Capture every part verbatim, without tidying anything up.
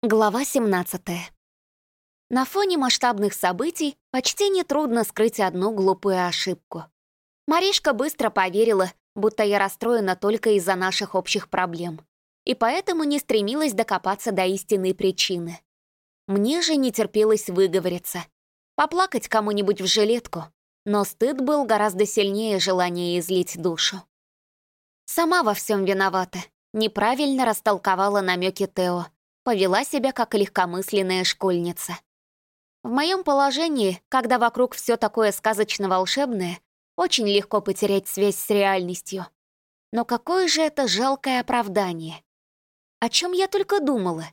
Глава семнадцатая. На фоне масштабных событий почти нетрудно скрыть одну глупую ошибку. Маришка быстро поверила, будто я расстроена только из-за наших общих проблем, и поэтому не стремилась докопаться до истинной причины. Мне же не терпелось выговориться, поплакать кому-нибудь в жилетку, но стыд был гораздо сильнее желания излить душу. Сама во всем виновата, неправильно растолковала намеки Тео, повела себя как легкомысленная школьница. В моем положении, когда вокруг все такое сказочно-волшебное, очень легко потерять связь с реальностью. Но какое же это жалкое оправдание? О чем я только думала?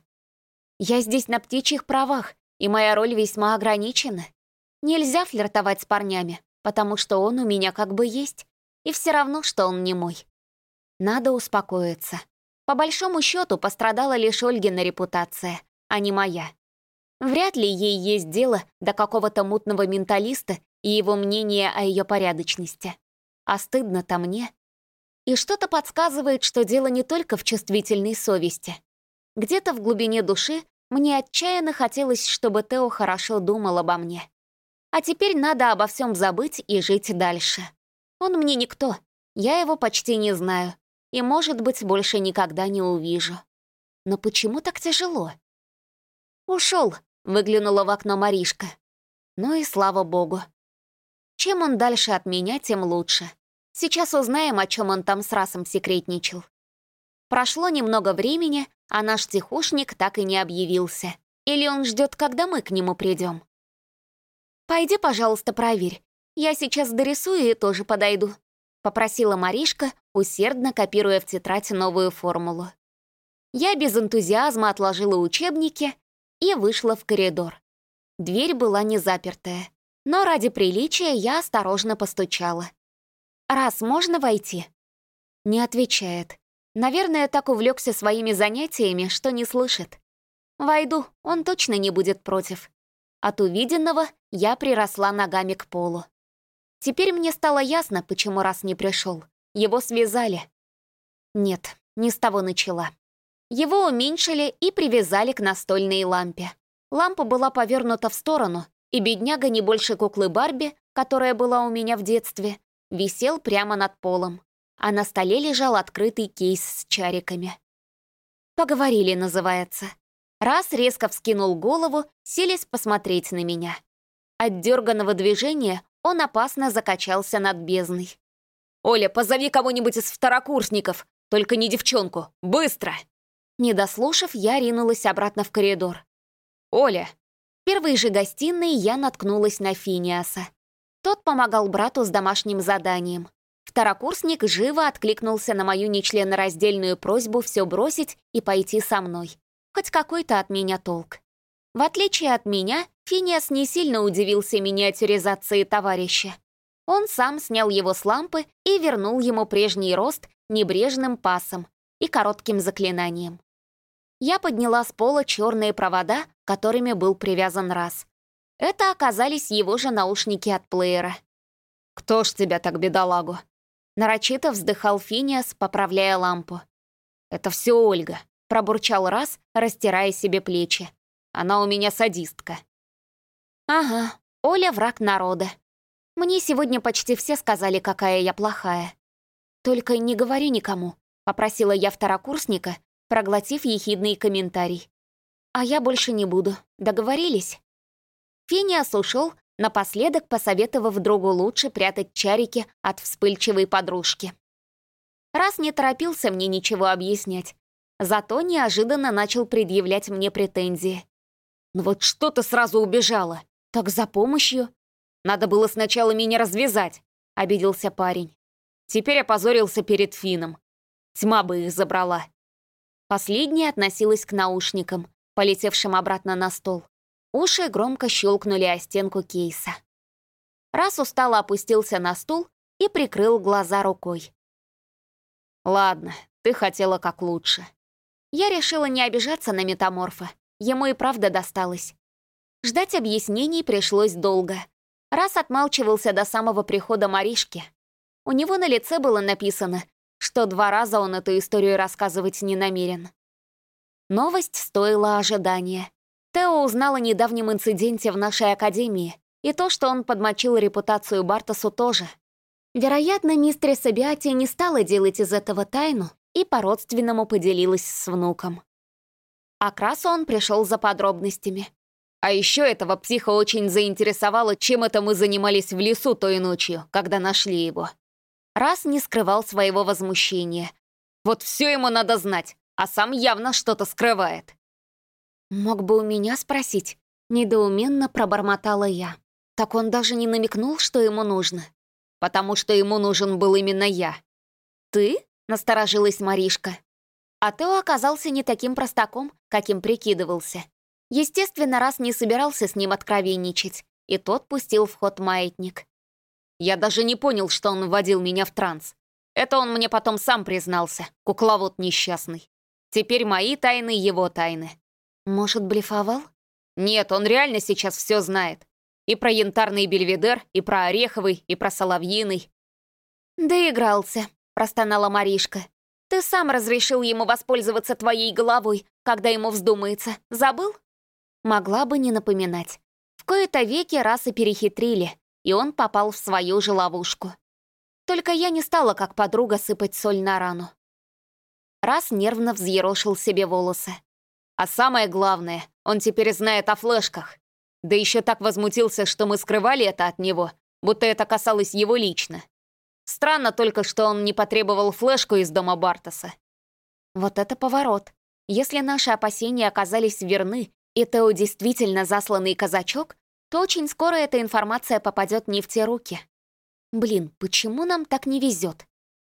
Я здесь на птичьих правах, и моя роль весьма ограничена. Нельзя флиртовать с парнями, потому что он у меня как бы есть, и все равно, что он не мой. Надо успокоиться. По большому счету пострадала лишь Ольгина репутация, а не моя. Вряд ли ей есть дело до какого-то мутного менталиста и его мнения о ее порядочности. А стыдно-то мне. И что-то подсказывает, что дело не только в чувствительной совести. Где-то в глубине души мне отчаянно хотелось, чтобы Тео хорошо думал обо мне. А теперь надо обо всем забыть и жить дальше. Он мне никто, я его почти не знаю. И, может быть, больше никогда не увижу. Но почему так тяжело? «Ушел», — выглянула в окно Маришка. Ну и слава богу. Чем он дальше от меня, тем лучше. Сейчас узнаем, о чем он там с Расом секретничал. Прошло немного времени, а наш тихушник так и не объявился. Или он ждет, когда мы к нему придем? «Пойди, пожалуйста, проверь. Я сейчас дорисую и тоже подойду», — попросила Маришка, усердно копируя в тетрадь новую формулу. Я без энтузиазма отложила учебники и вышла в коридор. Дверь была не запертая, но ради приличия я осторожно постучала. «Раз, можно войти?» Не отвечает. Наверное, так увлекся своими занятиями, что не слышит. Войду, он точно не будет против. От увиденного я приросла ногами к полу. Теперь мне стало ясно, почему Раз не пришел. Его связали. Нет, не с того начала. Его уменьшили и привязали к настольной лампе. Лампа была повернута в сторону, и бедняга не больше куклы Барби, которая была у меня в детстве, висел прямо над полом, а на столе лежал открытый кейс с чариками. «Поговорили» называется. Раз резко вскинул голову, силясь посмотреть на меня. От дерганого движения он опасно закачался над бездной. «Оля, позови кого-нибудь из второкурсников, только не девчонку, быстро!» Не дослушав, я ринулась обратно в коридор. «Оля!» В первой же гостиной я наткнулась на Финиаса. Тот помогал брату с домашним заданием. Второкурсник живо откликнулся на мою нечленораздельную просьбу все бросить и пойти со мной. Хоть какой-то от меня толк. В отличие от меня, Финиас не сильно удивился миниатюризации товарища. Он сам снял его с лампы и вернул ему прежний рост небрежным пасом и коротким заклинанием. Я подняла с пола черные провода, которыми был привязан Раз. Это оказались его же наушники от плеера. «Кто ж тебя так, бедолагу?» Нарочито вздыхал Финиас, поправляя лампу. «Это все Ольга», — пробурчал Раз, растирая себе плечи. «Она у меня садистка». «Ага, Оля — враг народа. Мне сегодня почти все сказали, какая я плохая. Только не говори никому», — попросила я второкурсника, проглотив ехидный комментарий. «А я больше не буду. Договорились?» Финиас ушел, напоследок посоветовав другу лучше прятать чарики от вспыльчивой подружки. Раз не торопился мне ничего объяснять, зато неожиданно начал предъявлять мне претензии. «Ну вот что ты сразу убежала? Так за помощью? Надо было сначала меня развязать», — обиделся парень. Теперь опозорился перед Фином. Тьма бы их забрала. Последняя относилась к наушникам, полетевшим обратно на стол. Уши громко щелкнули о стенку кейса. Раз устало опустился на стул и прикрыл глаза рукой. «Ладно, ты хотела как лучше». Я решила не обижаться на метаморфа. Ему и правда досталось. Ждать объяснений пришлось долго. Раз отмалчивался до самого прихода Маришки. У него на лице было написано, что два раза он эту историю рассказывать не намерен. Новость стоила ожидания. Тео узнал о недавнем инциденте в нашей академии, и то, что он подмочил репутацию Бартосу, тоже. Вероятно, мистерис Абиати не стала делать из этого тайну и по-родственному поделилась с внуком. А к Расу он пришел за подробностями. А еще этого психа очень заинтересовало, чем это мы занимались в лесу той ночью, когда нашли его. Рас не скрывал своего возмущения. Вот все ему надо знать, а сам явно что-то скрывает. «Мог бы у меня спросить?» — недоуменно пробормотала я. Так он даже не намекнул, что ему нужно. Потому что ему нужен был именно я. «Ты?» — насторожилась Маришка. А Тео оказался не таким простаком, каким прикидывался. Естественно, Рас не собирался с ним откровенничать, и тот пустил в ход маятник. Я даже не понял, что он вводил меня в транс. Это он мне потом сам признался, кукловод несчастный. Теперь мои тайны — его тайны. Может, блефовал? Нет, он реально сейчас все знает. И про янтарный бельведер, и про ореховый, и про соловьиный. «Доигрался», — простонала Маришка. «Ты сам разрешил ему воспользоваться твоей головой, когда ему вздумается. Забыл?» Могла бы не напоминать. В кои-то веки Раса перехитрили, и он попал в свою же ловушку. Только я не стала, как подруга, сыпать соль на рану. Рас нервно взъерошил себе волосы. А самое главное, он теперь знает о флешках. Да еще так возмутился, что мы скрывали это от него, будто это касалось его лично. Странно только, что он не потребовал флешку из дома Бартоса. Вот это поворот. Если наши опасения оказались верны, и Тео действительно засланный казачок, то очень скоро эта информация попадет не в те руки. Блин, почему нам так не везет?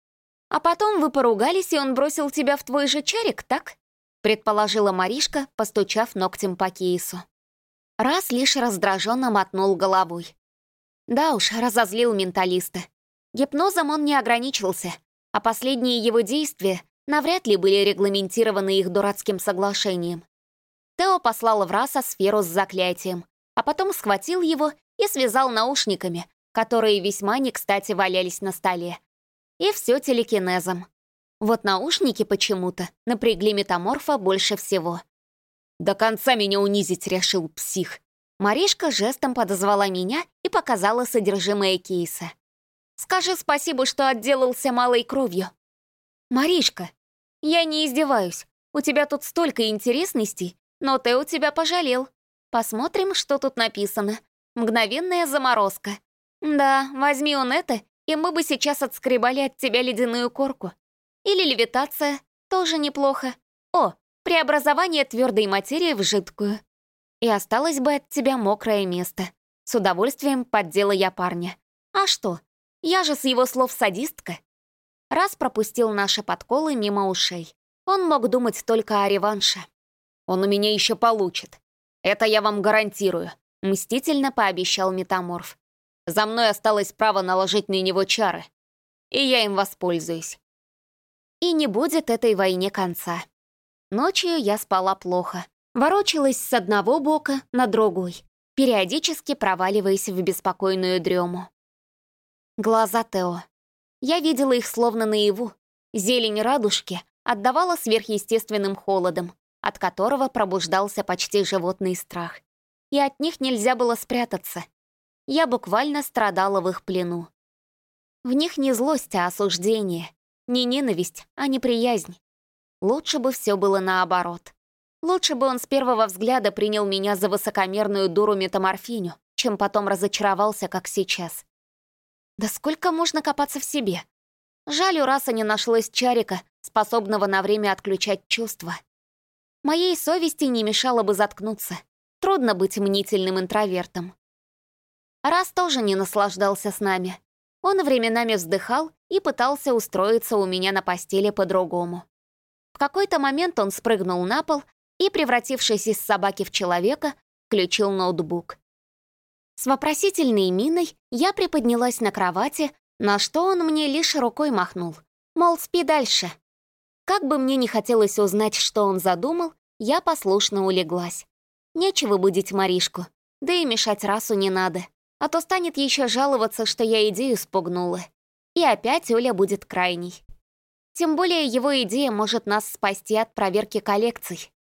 А потом вы поругались, и он бросил тебя в твой же чарик, так? Предположила Маришка, постучав ногтем по кейсу. Раз лишь раздраженно мотнул головой. Да уж, разозлил менталиста. Гипнозом он не ограничился, а последние его действия навряд ли были регламентированы их дурацким соглашением. Тео послал в Раса сферу с заклятием, а потом схватил его и связал наушниками, которые весьма не кстати валялись на столе. И все телекинезом. Вот наушники почему-то напрягли метаморфа больше всего. «До конца меня унизить решил псих». Маришка жестом подозвала меня и показала содержимое кейса. «Скажи спасибо, что отделался малой кровью». «Маришка, я не издеваюсь. У тебя тут столько интересностей, но Тео тебя пожалел. Посмотрим, что тут написано. Мгновенная заморозка. Да, возьми он это, и мы бы сейчас отскребали от тебя ледяную корку. Или левитация, тоже неплохо. О, преобразование твердой материи в жидкую. И осталось бы от тебя мокрое место. С удовольствием поддела я парня. А что? Я же с его слов садистка. Раз пропустил наши подколы мимо ушей. Он мог думать только о реванше. Он у меня еще получит. Это я вам гарантирую, мстительно пообещал метаморф. За мной осталось право наложить на него чары. И я им воспользуюсь. И не будет этой войне конца. Ночью я спала плохо. Ворочалась с одного бока на другой, периодически проваливаясь в беспокойную дрему. Глаза Тео. Я видела их словно наяву. Зелень радужки отдавала сверхъестественным холодом, от которого пробуждался почти животный страх. И от них нельзя было спрятаться. Я буквально страдала в их плену. В них не злость, а осуждение. Не ненависть, а неприязнь. Лучше бы все было наоборот. Лучше бы он с первого взгляда принял меня за высокомерную дуру-метаморфиню, чем потом разочаровался, как сейчас. Да сколько можно копаться в себе? Жаль, у Раса не нашлось чарика, способного на время отключать чувства. Моей совести не мешало бы заткнуться. Трудно быть мнительным интровертом. Рас тоже не наслаждался с нами. Он временами вздыхал и пытался устроиться у меня на постели по-другому. В какой-то момент он спрыгнул на пол и, превратившись из собаки в человека, включил ноутбук. С вопросительной миной я приподнялась на кровати, на что он мне лишь рукой махнул. Мол, спи дальше. Как бы мне не хотелось узнать, что он задумал, я послушно улеглась. Нечего будить Маришку, да и мешать Расу не надо, а то станет еще жаловаться, что я идею спугнула. И опять Оля будет крайней. Тем более его идея может нас спасти от проверки коллекций.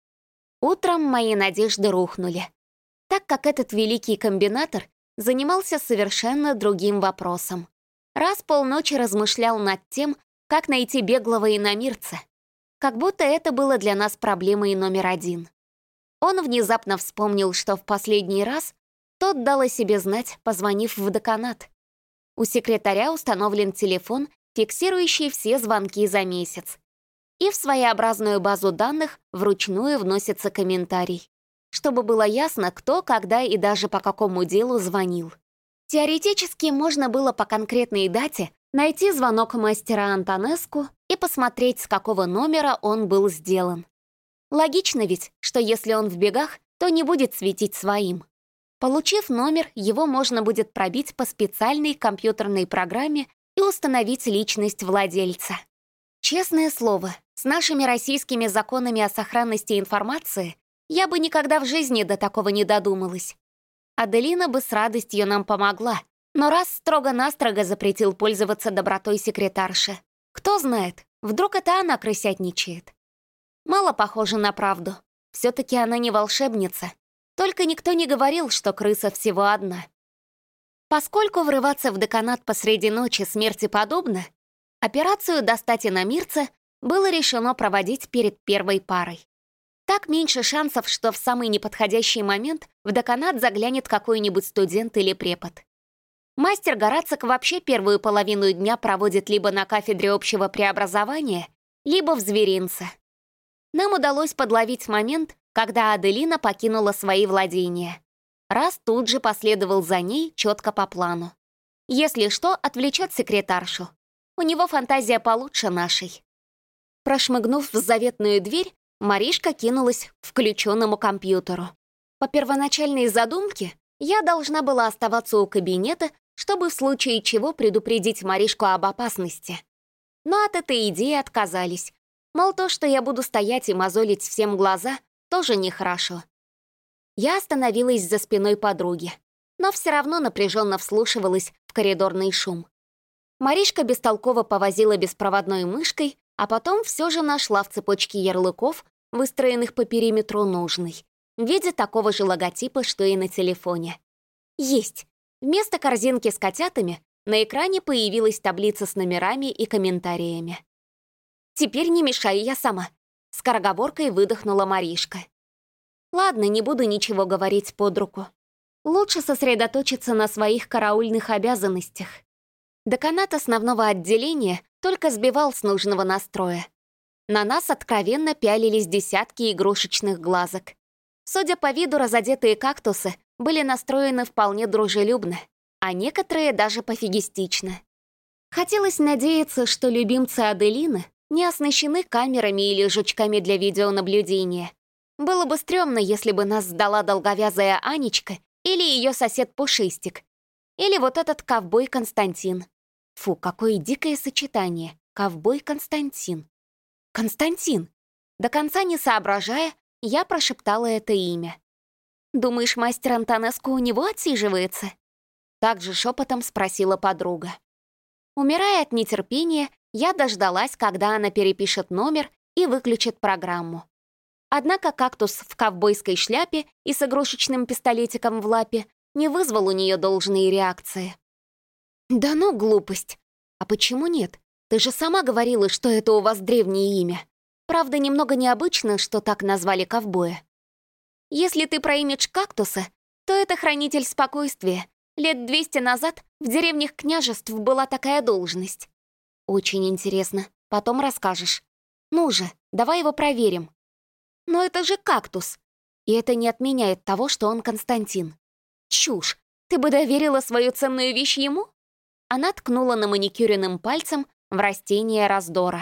Утром мои надежды рухнули, так как этот великий комбинатор занимался совершенно другим вопросом. Раз полночи размышлял над тем, как найти беглого иномирца, как будто это было для нас проблемой номер один. Он внезапно вспомнил, что в последний раз тот дал о себе знать, позвонив в деканат. У секретаря установлен телефон, фиксирующий все звонки за месяц. И в своеобразную базу данных вручную вносится комментарий, чтобы было ясно, кто, когда и даже по какому делу звонил. Теоретически можно было по конкретной дате найти звонок мастера Антонеску и посмотреть, с какого номера он был сделан. Логично ведь, что если он в бегах, то не будет светить своим. Получив номер, его можно будет пробить по специальной компьютерной программе и установить личность владельца. Честное слово, с нашими российскими законами о сохранности информации я бы никогда в жизни до такого не додумалась. Аделина бы с радостью нам помогла, но раз строго-настрого запретил пользоваться добротой секретарши. Кто знает, вдруг это она крысятничает. Мало похоже на правду. Все-таки она не волшебница. Только никто не говорил, что крыса всего одна. Поскольку врываться в деканат посреди ночи смерти подобно, операцию «Достать иномирца» было решено проводить перед первой парой. Так меньше шансов, что в самый неподходящий момент в деканат заглянет какой-нибудь студент или препод. Мастер Горацик вообще первую половину дня проводит либо на кафедре общего преобразования, либо в зверинце. Нам удалось подловить момент, когда Аделина покинула свои владения. Раз тут же последовал за ней четко по плану. Если что, отвлечет секретаршу. У него фантазия получше нашей. Прошмыгнув в заветную дверь, Маришка кинулась к включенному компьютеру. По первоначальной задумке, я должна была оставаться у кабинета, чтобы в случае чего предупредить Маришку об опасности. Но от этой идеи отказались. Мол, то, что я буду стоять и мозолить всем глаза, тоже нехорошо. Я остановилась за спиной подруги, но все равно напряженно вслушивалась в коридорный шум. Маришка бестолково повозила беспроводной мышкой, а потом все же нашла в цепочке ярлыков, выстроенных по периметру, нужный, в виде такого же логотипа, что и на телефоне. Есть! Вместо корзинки с котятами на экране появилась таблица с номерами и комментариями. «Теперь не мешай, я сама», — скороговоркой выдохнула Маришка. «Ладно, не буду ничего говорить под руку. Лучше сосредоточиться на своих караульных обязанностях». Деканат основного отделения только сбивал с нужного настроя. На нас откровенно пялились десятки игрушечных глазок. Судя по виду, разодетые кактусы были настроены вполне дружелюбно, а некоторые даже пофигистично. Хотелось надеяться, что любимцы Аделины не оснащены камерами или жучками для видеонаблюдения. Было бы стрёмно, если бы нас сдала долговязая Анечка или ее сосед Пушистик, или вот этот ковбой Константин. Фу, какое дикое сочетание. Ковбой Константин. Константин! До конца не соображая, я прошептала это имя. «Думаешь, мастер Антонеску у него отсиживается?» Также шепотом спросила подруга. Умирая от нетерпения, я дождалась, когда она перепишет номер и выключит программу. Однако кактус в ковбойской шляпе и с игрушечным пистолетиком в лапе не вызвал у нее должной реакции. «Да ну, глупость! А почему нет? Ты же сама говорила, что это у вас древнее имя. Правда, немного необычно, что так назвали ковбоя. Если ты про имидж кактуса, то это хранитель спокойствия. Лет двести назад в деревнях княжеств была такая должность. Очень интересно. Потом расскажешь. Ну же, давай его проверим. Но это же кактус. И это не отменяет того, что он Константин. Чушь. Ты бы доверила свою ценную вещь ему? Она ткнула на маникюренным пальцем в растение раздора.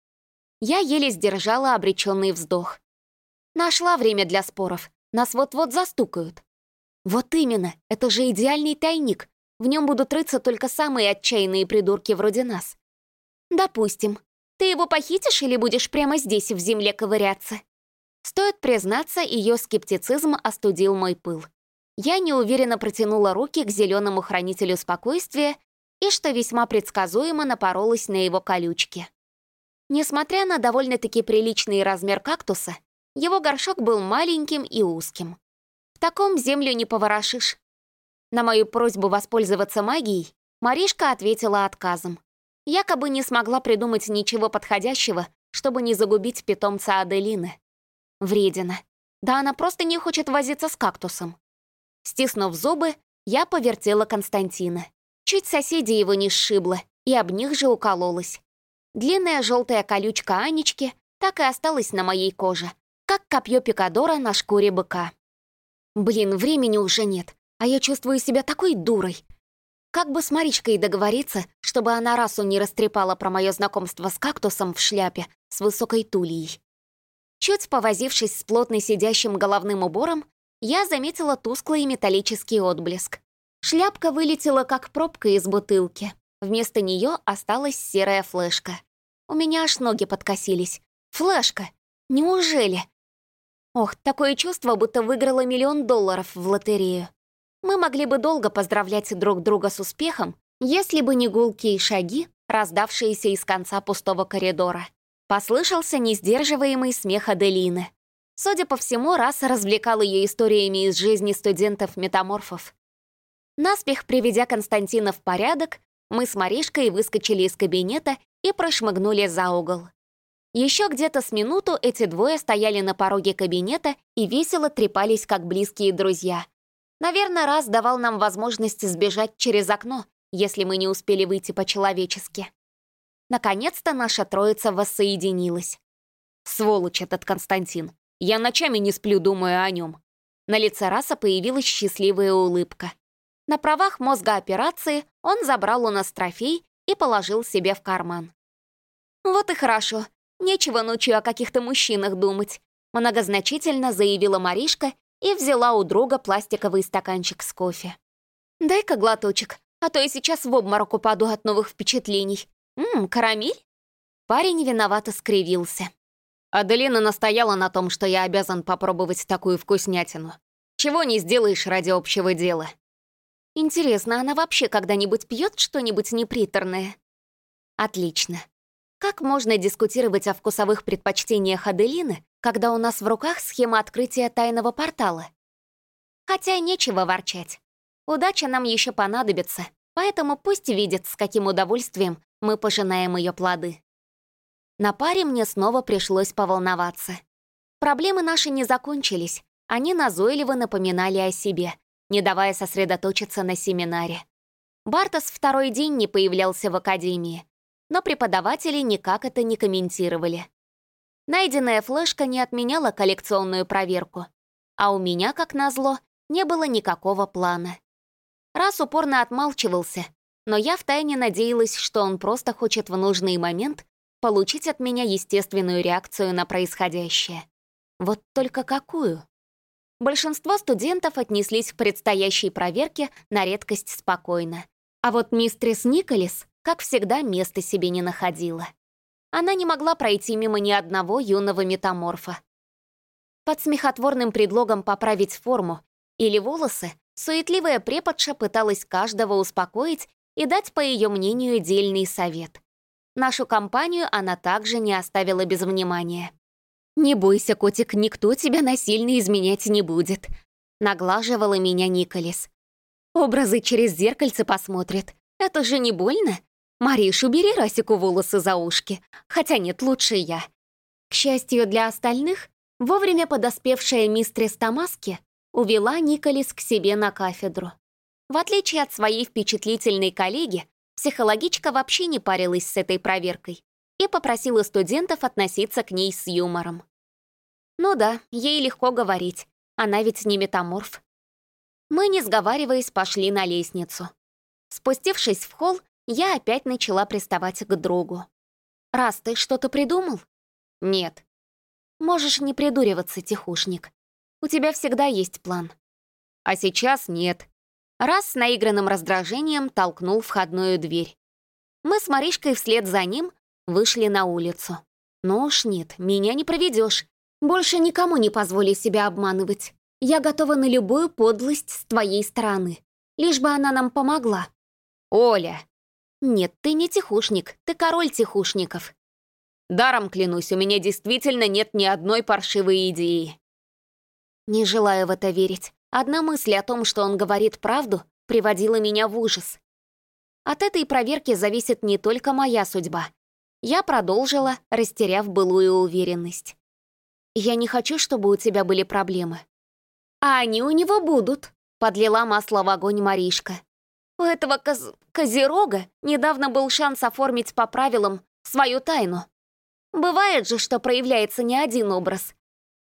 Я еле сдержала обреченный вздох. Нашла время для споров. Нас вот-вот застукают. Вот именно, это же идеальный тайник. В нем будут рыться только самые отчаянные придурки вроде нас. Допустим. Ты его похитишь или будешь прямо здесь в земле ковыряться? Стоит признаться, ее скептицизм остудил мой пыл. Я неуверенно протянула руки к зеленому хранителю спокойствия и, что весьма предсказуемо, напоролась на его колючки. Несмотря на довольно-таки приличный размер кактуса, Его горшок был маленьким и узким. В таком землю не поворошишь. На мою просьбу воспользоваться магией Маришка ответила отказом. Якобы не смогла придумать ничего подходящего, чтобы не загубить питомца Аделины. Вредина. Да она просто не хочет возиться с кактусом. Стиснув зубы, я повертела Константина. Чуть соседи его не сшибла, и об них же укололась. Длинная желтая колючка Анечки так и осталась на моей коже, как копье пикадора на шкуре быка. Блин, времени уже нет, а я чувствую себя такой дурой. Как бы с Маричкой договориться, чтобы она расу не растрепала про мое знакомство с кактусом в шляпе с высокой тульей. Чуть повозившись с плотно сидящим головным убором, я заметила тусклый металлический отблеск. Шляпка вылетела, как пробка из бутылки. Вместо нее осталась серая флешка. У меня аж ноги подкосились. Флешка! Неужели? Ох, такое чувство, будто выиграла миллион долларов в лотерею. Мы могли бы долго поздравлять друг друга с успехом, если бы не гулкие шаги, раздавшиеся из конца пустого коридора. Послышался несдерживаемый смех Аделины. Судя по всему, раса развлекал ее историями из жизни студентов-метаморфов. Наспех приведя Константина в порядок, мы с Маришкой выскочили из кабинета и прошмыгнули за угол. Еще где-то с минуту эти двое стояли на пороге кабинета и весело трепались, как близкие друзья. Наверное, раз давал нам возможность сбежать через окно, если мы не успели выйти по-человечески. Наконец-то наша троица воссоединилась. Сволочь этот Константин. Я ночами не сплю, думая о нем. На лице раса появилась счастливая улыбка. На правах мозга операции он забрал у нас трофей и положил себе в карман. «Вот и хорошо. Нечего ночью о каких-то мужчинах думать», многозначительно заявила Маришка и взяла у друга пластиковый стаканчик с кофе. «Дай-ка глоточек, а то я сейчас в обморок упаду от новых впечатлений. Ммм, карамель?» Парень виновато скривился. Аделина настояла на том, что я обязан попробовать такую вкуснятину. Чего не сделаешь ради общего дела. Интересно, она вообще когда-нибудь пьет что-нибудь неприторное? Отлично. Как можно дискутировать о вкусовых предпочтениях Аделины, когда у нас в руках схема открытия тайного портала? Хотя нечего ворчать. Удача нам еще понадобится, поэтому пусть видит, с каким удовольствием мы пожинаем ее плоды. На паре мне снова пришлось поволноваться. Проблемы наши не закончились, они назойливо напоминали о себе, не давая сосредоточиться на семинаре. Бартос второй день не появлялся в академии, но преподаватели никак это не комментировали. Найденная флешка не отменяла коллекционную проверку, а у меня, как назло, не было никакого плана. Раз упорно отмалчивался, но я втайне надеялась, что он просто хочет в нужный момент получить от меня естественную реакцию на происходящее. Вот только какую? Большинство студентов отнеслись к предстоящей проверке на редкость спокойно. А вот мистерис Николес, как всегда, места себе не находила. Она не могла пройти мимо ни одного юного метаморфа. Под смехотворным предлогом поправить форму или волосы суетливая преподша пыталась каждого успокоить и дать, по ее мнению, дельный совет. Нашу компанию она также не оставила без внимания. «Не бойся, котик, никто тебя насильно изменять не будет», — наглаживала меня Николес. «Образы через зеркальце посмотрят. Это же не больно? Мариш, убери Расику волосы за ушки. Хотя нет, лучше я». К счастью для остальных, вовремя подоспевшая мистерис Томаски увела Николес к себе на кафедру. В отличие от своей впечатлительной коллеги, психологичка вообще не парилась с этой проверкой и попросила студентов относиться к ней с юмором. Ну да, ей легко говорить, она ведь не метаморф. Мы, не сговариваясь, пошли на лестницу. Спустившись в холл, я опять начала приставать к другу. «Раз, ты что-то придумал?» «Нет». «Можешь не придуриваться, тихушник. У тебя всегда есть план». «А сейчас нет». Раз с наигранным раздражением толкнул входную дверь. Мы с Маришкой вслед за ним вышли на улицу. «Ну уж нет, меня не проведешь. Больше никому не позволю себя обманывать. Я готова на любую подлость с твоей стороны, лишь бы она нам помогла». «Оля!» «Нет, ты не тихушник, ты король тихушников». Даром клянусь, у меня действительно нет ни одной паршивой идеи». Не желая в это верить, одна мысль о том, что он говорит правду, приводила меня в ужас. От этой проверки зависит не только моя судьба. Я продолжила, растеряв былую уверенность. «Я не хочу, чтобы у тебя были проблемы». «А они у него будут», — подлила масло в огонь Маришка. «У этого коз... козерога недавно был шанс оформить по правилам свою тайну. Бывает же, что проявляется не один образ».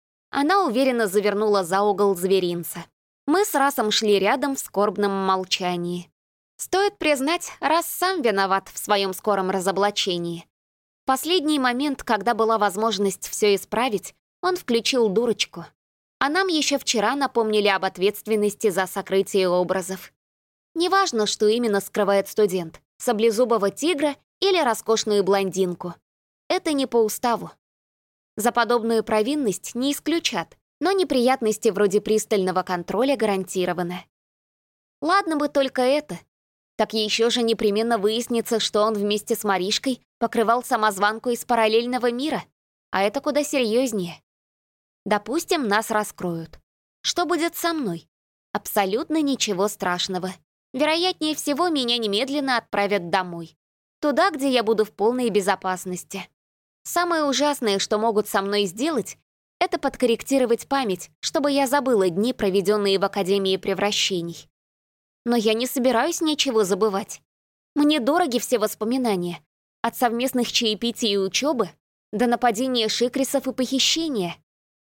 Она уверенно завернула за угол зверинца. Мы с Расом шли рядом в скорбном молчании. Стоит признать, Рас сам виноват в своем скором разоблачении. В последний момент, когда была возможность все исправить, он включил дурочку. А нам еще вчера напомнили об ответственности за сокрытие образов. Неважно, что именно скрывает студент — саблезубого тигра или роскошную блондинку. Это не по уставу. За подобную провинность не исключат, но неприятности вроде пристального контроля гарантированы. Ладно бы только это. Так еще же непременно выяснится, что он вместе с Маришкой покрывал самозванку из параллельного мира, а это куда серьезнее. Допустим, нас раскроют. Что будет со мной? Абсолютно ничего страшного. Вероятнее всего, меня немедленно отправят домой. Туда, где я буду в полной безопасности. Самое ужасное, что могут со мной сделать, это подкорректировать память, чтобы я забыла дни, проведенные в Академии превращений. Но я не собираюсь ничего забывать. Мне дороги все воспоминания. От совместных чаепитий и учебы до нападения шикрисов и похищения.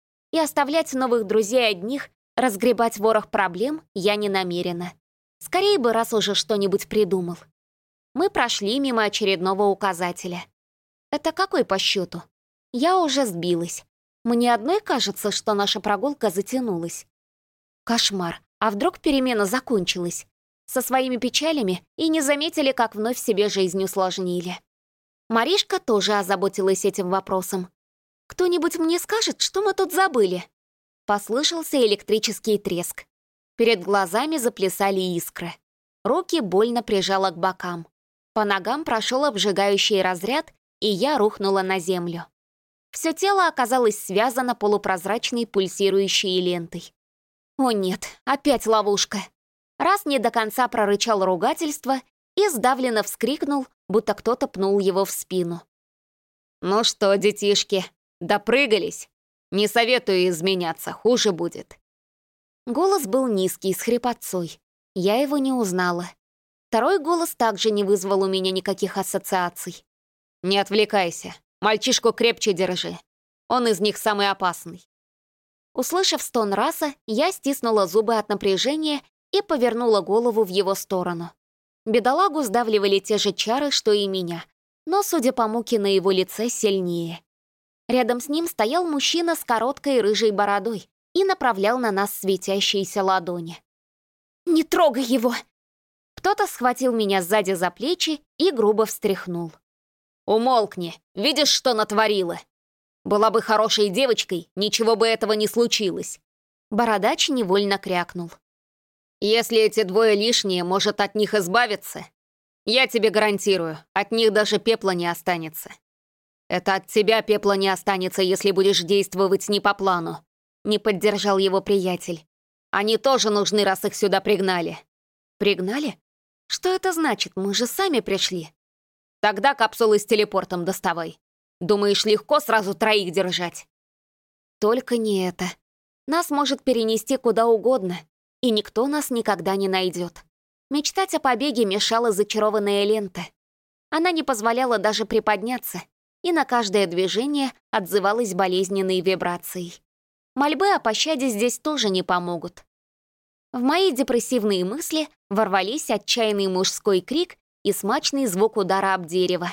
И оставлять новых друзей одних, разгребать ворох проблем я не намерена. Скорее бы раз уже что-нибудь придумал. Мы прошли мимо очередного указателя. Это какой по счету? Я уже сбилась. Мне одной кажется, что наша прогулка затянулась. Кошмар. А вдруг перемена закончилась? Со своими печалями и не заметили, как вновь себе жизнь усложнили. Маришка тоже озаботилась этим вопросом. «Кто-нибудь мне скажет, что мы тут забыли?» Послышался электрический треск. Перед глазами заплясали искры. Руки больно прижала к бокам. По ногам прошел обжигающий разряд, и я рухнула на землю. Все тело оказалось связано полупрозрачной пульсирующей лентой. О нет, опять ловушка. Раз не до конца прорычал ругательство и сдавленно вскрикнул, будто кто-то пнул его в спину. «Ну что, детишки, допрыгались? Не советую изменяться, хуже будет». Голос был низкий, с хрипотцой. Я его не узнала. Второй голос также не вызвал у меня никаких ассоциаций. «Не отвлекайся, мальчишку крепче держи. Он из них самый опасный». Услышав стон Раса, я стиснула зубы от напряжения и повернула голову в его сторону. Бедолагу сдавливали те же чары, что и меня, но, судя по муке на его лице, сильнее. Рядом с ним стоял мужчина с короткой рыжей бородой и направлял на нас светящиеся ладони. «Не трогай его!» Кто-то схватил меня сзади за плечи и грубо встряхнул. «Умолкни! Видишь, что натворила? Была бы хорошей девочкой, ничего бы этого не случилось». Бородач невольно крякнул. «Если эти двое лишние, может от них избавиться? Я тебе гарантирую, от них даже пепла не останется. Это от тебя пепла не останется, если будешь действовать не по плану», — не поддержал его приятель. «Они тоже нужны, раз их сюда пригнали». «Пригнали? Что это значит? Мы же сами пришли». «Тогда капсулы с телепортом доставай. Думаешь, легко сразу троих держать?» «Только не это. Нас может перенести куда угодно, и никто нас никогда не найдет. Мечтать о побеге мешала зачарованная лента. Она не позволяла даже приподняться, и на каждое движение отзывалась болезненной вибрацией. Мольбы о пощаде здесь тоже не помогут». В мои депрессивные мысли ворвались отчаянный мужской крик и смачный звук удара об дерево.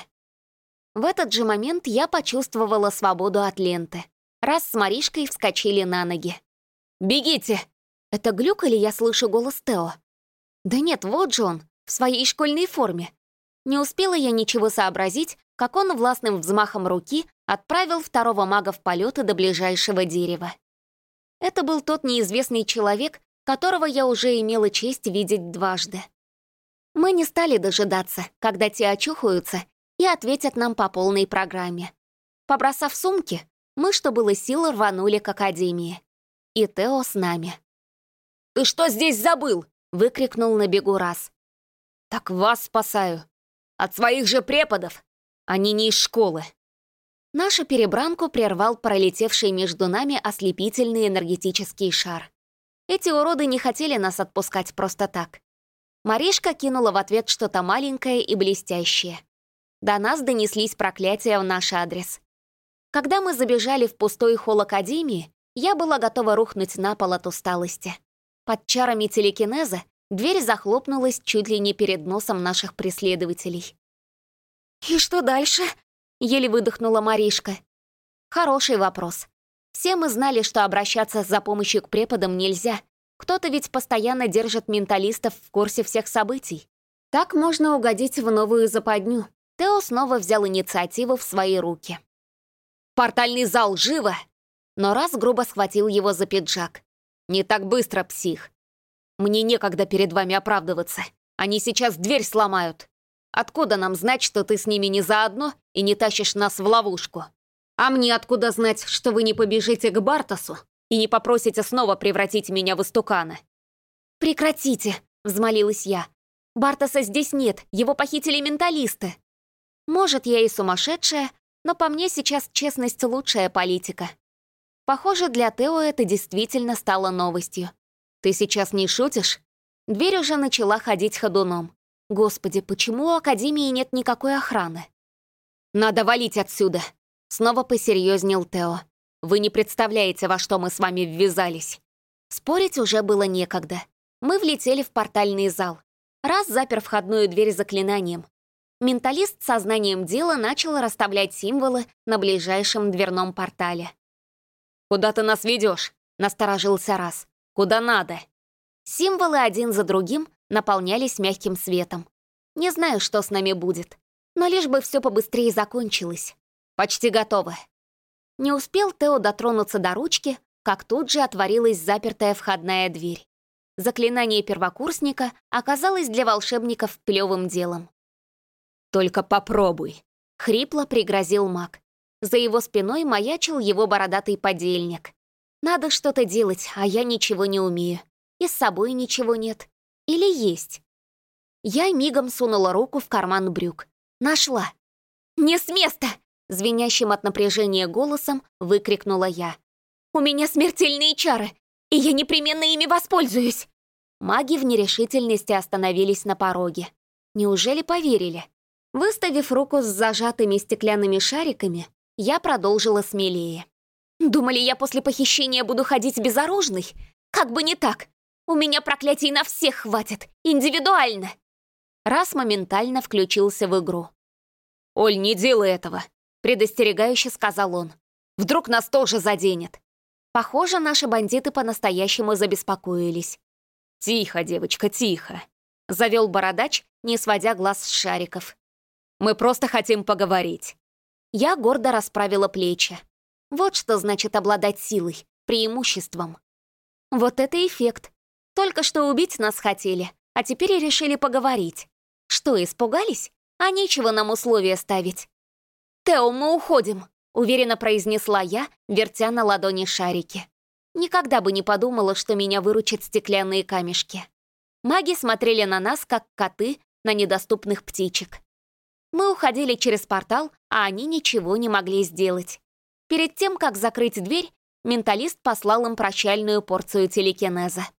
В этот же момент я почувствовала свободу от ленты. Раз с Маришкой вскочили на ноги. «Бегите!» Это глюк или я слышу голос Тео? Да нет, вот же он, в своей школьной форме. Не успела я ничего сообразить, как он властным взмахом руки отправил второго мага в полет до ближайшего дерева. Это был тот неизвестный человек, которого я уже имела честь видеть дважды. Мы не стали дожидаться, когда те очухаются и ответят нам по полной программе. Побросав сумки, мы, что было сил, рванули к академии. И Тео с нами. «Ты что здесь забыл?» — выкрикнул на бегу раз. «Так вас спасаю. От своих же преподов. Они не из школы». Нашу перебранку прервал пролетевший между нами ослепительный энергетический шар. Эти уроды не хотели нас отпускать просто так. Маришка кинула в ответ что-то маленькое и блестящее. До нас донеслись проклятия в наш адрес. Когда мы забежали в пустой холл академии, я была готова рухнуть на пол от усталости. Под чарами телекинеза дверь захлопнулась чуть ли не перед носом наших преследователей. «И что дальше?» — еле выдохнула Маришка. Хороший вопрос. Все мы знали, что обращаться за помощью к преподам нельзя. Кто-то ведь постоянно держит менталистов в курсе всех событий. Так можно угодить в новую западню. Тео снова взял инициативу в свои руки. «Портальный зал, живо!» Но раз грубо схватил его за пиджак. «Не так быстро, псих. Мне некогда перед вами оправдываться. Они сейчас дверь сломают. Откуда нам знать, что ты с ними не заодно и не тащишь нас в ловушку? А мне откуда знать, что вы не побежите к Бартосу и не попросите снова превратить меня в истукана?» «Прекратите!» — взмолилась я. «Бартоса здесь нет, его похитили менталисты. Может, я и сумасшедшая, но по мне сейчас честность — лучшая политика». Похоже, для Тео это действительно стало новостью. «Ты сейчас не шутишь?» Дверь уже начала ходить ходуном. Господи, почему у Академии нет никакой охраны? «Надо валить отсюда!» Снова посерьезнел Тео. «Вы не представляете, во что мы с вами ввязались». Спорить уже было некогда. Мы влетели в портальный зал. Раз запер входную дверь заклинанием. Менталист с сознанием дела начал расставлять символы на ближайшем дверном портале. «Куда ты нас ведешь?» — насторожился раз. «Куда надо?» Символы один за другим наполнялись мягким светом. Не знаю, что с нами будет, но лишь бы все побыстрее закончилось. «Почти готово». Не успел Тео дотронуться до ручки, как тут же отворилась запертая входная дверь. Заклинание первокурсника оказалось для волшебников плевым делом. «Только попробуй», — хрипло пригрозил маг. За его спиной маячил его бородатый подельник. Надо что-то делать, а я ничего не умею. И с собой ничего нет. Или есть? Я мигом сунула руку в карман брюк. Нашла. «Не с места!» — звенящим от напряжения голосом выкрикнула я. «У меня смертельные чары, и я непременно ими воспользуюсь!» Маги в нерешительности остановились на пороге. Неужели поверили? Выставив руку с зажатыми стеклянными шариками, я продолжила смелее. «Думали, я после похищения буду ходить безоружной? Как бы не так! У меня проклятий на всех хватит, индивидуально!» Раз моментально включился в игру. «Оль, не делай этого!» — предостерегающе сказал он. «Вдруг нас тоже заденет!» Похоже, наши бандиты по-настоящему забеспокоились. «Тихо, девочка, тихо!» — завел бородач, не сводя глаз с шариков. «Мы просто хотим поговорить!» Я гордо расправила плечи. Вот что значит обладать силой, преимуществом. Вот это эффект. Только что убить нас хотели, а теперь и решили поговорить. Что, испугались? А нечего нам условия ставить. «Тео, мы уходим», — уверенно произнесла я, вертя на ладони шарики. Никогда бы не подумала, что меня выручат стеклянные камешки. Маги смотрели на нас, как коты на недоступных птичек. Мы уходили через портал, а они ничего не могли сделать. Перед тем, как закрыть дверь, менталист послал им прощальную порцию телекинеза.